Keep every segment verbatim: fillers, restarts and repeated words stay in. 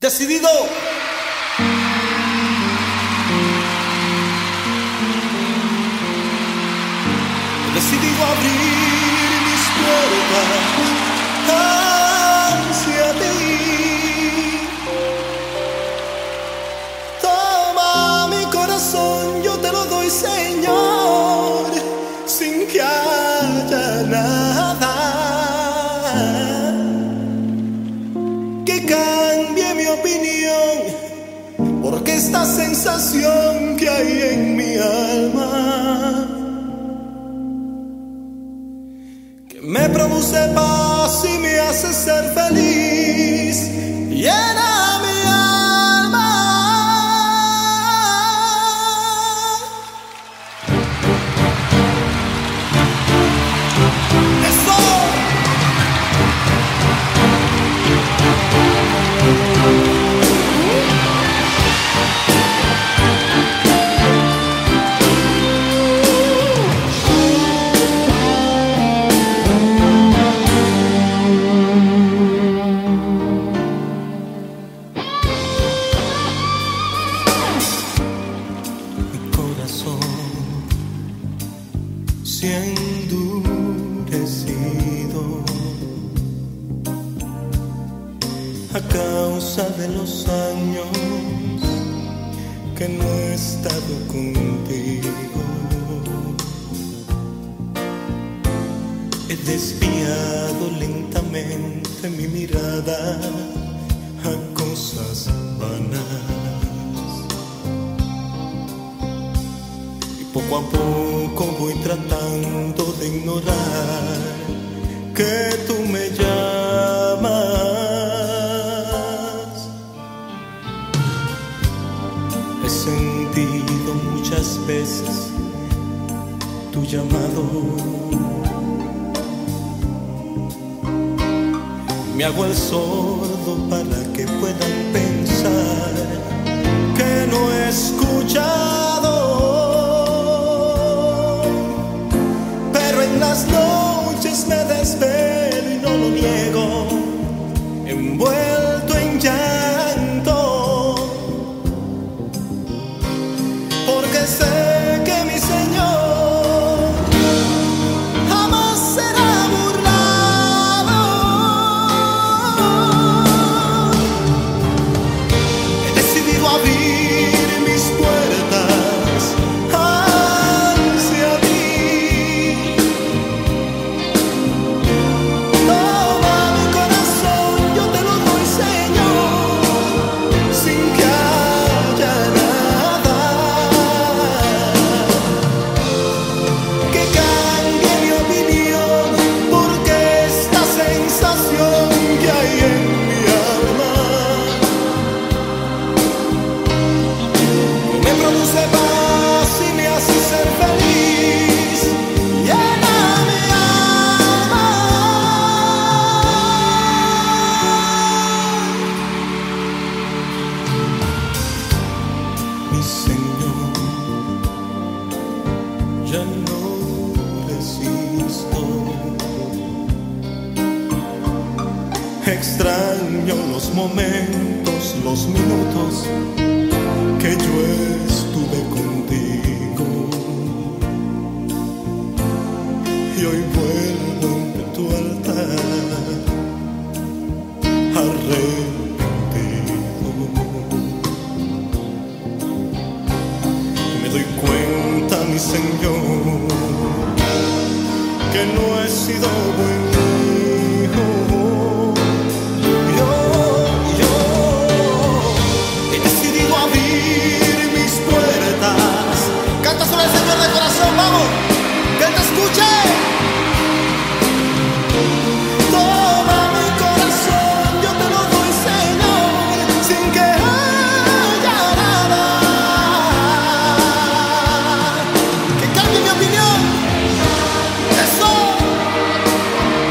decidido. He decidido abrir mis puertas hacia ti. Toma mi corazón, yo te lo doy, Señor, sin que haya nada que cambie mi opinión, porque esta sensación que hay en mi alma, que me produce paz y me hace ser feliz, llena mi alma. ¡Eso! Se ha endurecido a causa de los años que no he estado contigo. He desviado lentamente mi mirada a cosas vanas, y poco a poco voy tratando de ignorar que tú me llamas. He sentido muchas veces tu llamado, me hago el sordo para que puedan pensar que no he escuchado. En las noches me desvelo y no lo niego, envuelto en llanto, porque sé que mi Señor jamás será burlado. He decidido abrir mis puertas hacia ti. Mi Señor, ya no resisto. Extraño los momentos, los minutos que yo estuve contigo, y hoy vuelvo ante tu altar arrepentido. Me doy cuenta, mi Señor, que no he sido buen hijo. Yo, yo he decidido abrir mis puertas. Canta sobre el Señor de corazón, vamos, que te escuche. Toma mi corazón, yo te lo doy, Señor, sin que haya nada que cambie mi opinión. Eso.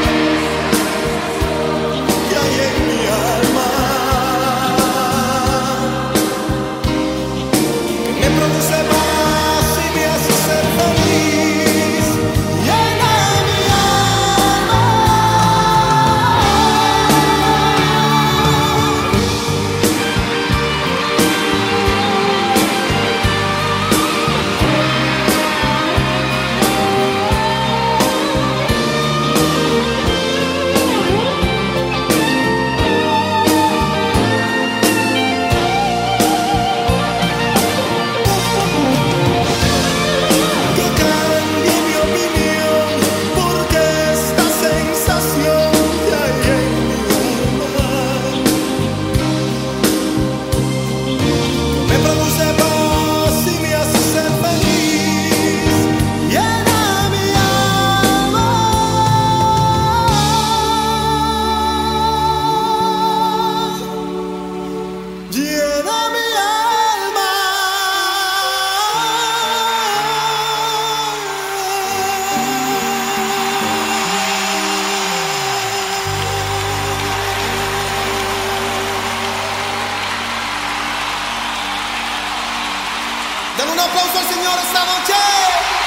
Dale un aplauso al Señor esta noche.